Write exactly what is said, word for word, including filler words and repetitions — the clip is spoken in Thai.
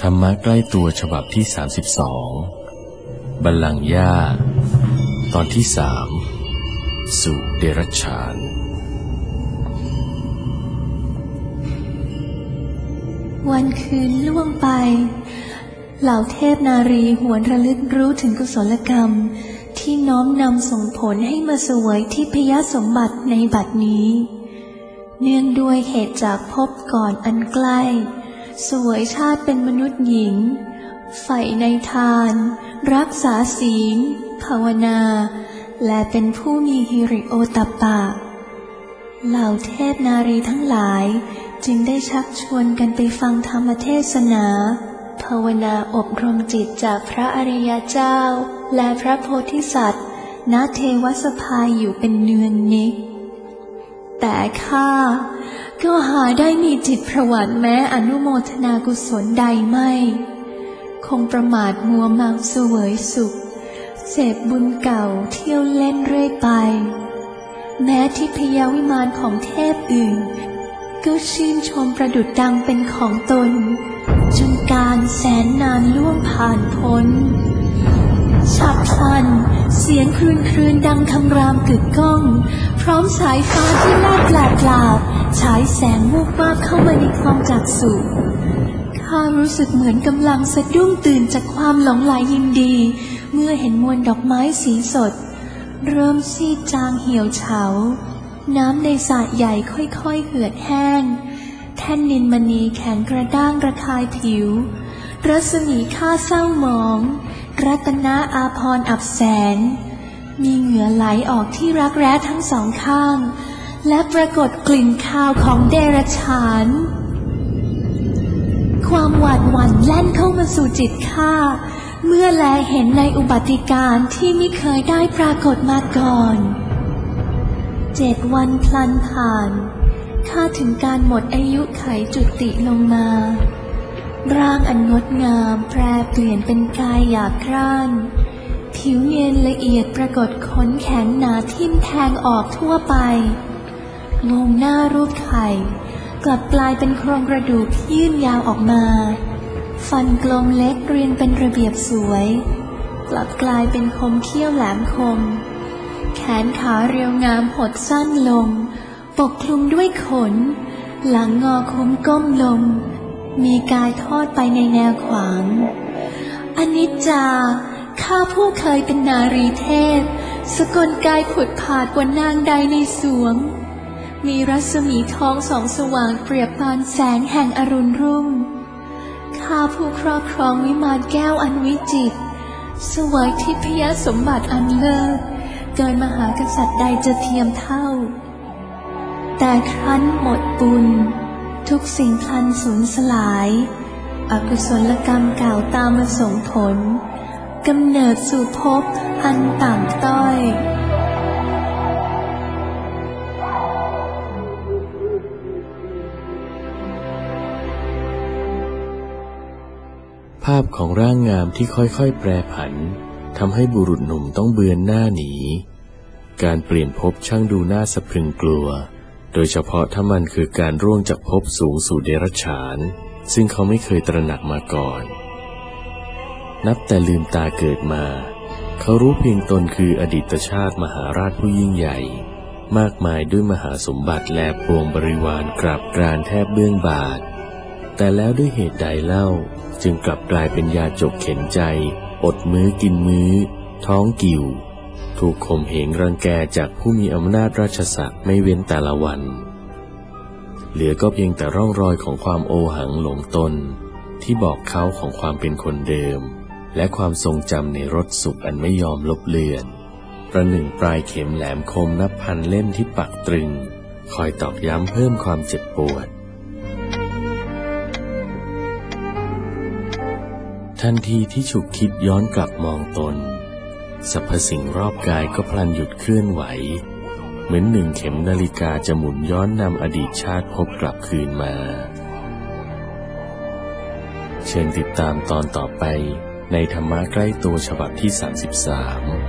รรมะใกล้ตัวฉบับที่สามสิบสองบัลลังก์หญ้าตอนที่สามสู่เดรัจฉานวันคืนล่วงไปเหล่าเทพนารีหวนระลึกรู้ถึงกุศลกรรมที่น้อมนำส่งผลให้มาเสวยทิพยสมบัติในบัดนี้เนื่องด้วยเหตุจากพบก่อนอันใกล้เสวยชาติเป็นมนุษย์หญิงใฝ่ในทานรักษาศีลภาวนาและเป็นผู้มีหิริโอตตัปปะเหล่าเทพนารีทั้งหลายจึงได้ชักชวนกันไปฟังธรรมเทศนาภาวนาอบรมจิตจากพระอริยเจ้าและพระโพธิสัตว์ณเทวสภาอยู่เป็นเนืองนิดแต่ข้าก็หาได้มีจิตประวัติแม้อนุโมทนากุศลใดไม่คงประมาทมัวเมาเสวยสุขเสพบุญเก่าเที่ยวเล่นเรื่อยไปแม้ทิพยวิมานของเทพอื่นก็ชื่นชมประดุจดังเป็นของตนจนการแสนนานล่วงผ่านพ้นฉับพลันเสียงครืนครืนดังคำรามกึกก้องพร้อมสายฟ้าที่แลบแหลกกลาบฉายแสงวูบวาบเข้ามาในความจักษุข้ารู้สึกเหมือนกำลังสะดุ้งตื่นจากความหลงไหลยินดีเมื่อเห็นมวลดอกไม้สีสดเริ่มซีดจางเหี่ยวเฉาน้ำในสระใหญ่ค่อยๆเหือดแห้งแท่นนิลมณีแข็งกระด้างระคายผิวรัศมีข้าเศร้าหมองรัตนาอาภรณ์อับแสงมีเหงื่อไหลออกที่รักแร้ทั้งสองข้างและปรากฏกลิ่นคาวของเดรัจฉานความหวาดหวั่นแล่นเข้ามาสู่จิตข้าเมื่อแลเห็นในอุบัติการณ์ที่ไม่เคยได้ปรากฏมาก่อนเจ็ดวันพลันผ่านข้าถึงการหมดอายุไขจุติลงมาร่างอันงดงามแปรเปลี่ยนเป็นกายหยาบกร้านผิวเนียนละเอียดปรากฏขนแข็งหนาทิ่มแทงออกทั่วไปงงหน้ารูปไข่กลับกลายเป็นโครงกระดูกที่ยื่นยาวออกมาฟันกลมเล็กเรียงเป็นระเบียบสวยกลับกลายเป็นคมเขี้ยวแหลมคมแขนขาเรียวงามหดสั้นลงปกคลุมด้วยขนหลังงอคุ้มก้มลงมีกายทอดไปในแนวขวางอนิจจาข้าผู้เคยเป็นนารีเทพสกลกายผุดผาดกว่านางใดในสวงมีรัศมีทองส่องสว่างเปรียบปานแสงแห่งอรุณรุ่งข้าผู้ครอบครองวิมานแก้วอันวิจิตรเสวยทิพยสมบัติอันเลิศเกินมหากษัตริย์ใดจะเทียมเท่าแต่ครั้นหมดบุญทุกสิ่งพลันสูญสลายอกุศลกรรมเก่าตามมาส่งผลกำเนิดสู่ภพอันต่ำต้อยภาพของร่างงามที่ค่อยๆแปรผันทำให้บุรุษหนุ่มต้องเบือนหน้าหนีการเปลี่ยนภพช่างดูน่าสะพรึงกลัวโดยเฉพาะถ้ามันคือการร่วงจากภพสูงสู่เดรัจฉานซึ่งเขาไม่เคยตระหนักมาก่อนนับแต่ลืมตาเกิดมาเขารู้เพียงตนคืออดีตชาติมหาราชผู้ยิ่งใหญ่มากมายด้วยมหาสมบัติและปวงบริวารกราบกรานแทบเบื้องบาทแต่แล้วด้วยเหตุใดเล่าจึงกลับกลายเป็นยาจกเข็นใจอดมื้อกินมื้อท้องกิ่วถูกข่มเหงรังแกจากผู้มีอำนาจราชศักดิ์ไม่เว้นแต่ละวันเหลือก็เพียงแต่ร่องรอยของความโอหังหลงตนที่บอกเขาของความเป็นคนเดิมและความทรงจำในรสสุขอันไม่ยอมลบเลือนประหนึ่งปลายเข็มแหลมคมนับพันเล่มที่ปักตรึงคอยตอกย้ำเพิ่มความเจ็บปวดทันทีที่ฉุกคิดย้อนกลับมองตนสรรพสิ่งรอบกายก็พลันหยุดเคลื่อนไหวเหมือนหนึ่งเข็มนาฬิกาจะหมุนย้อนนำอดีตชาติพบกลับคืนมาเชิญติดตามตอนต่อไปในธรรมะใกล้ตัวฉบับที่สามสิบสาม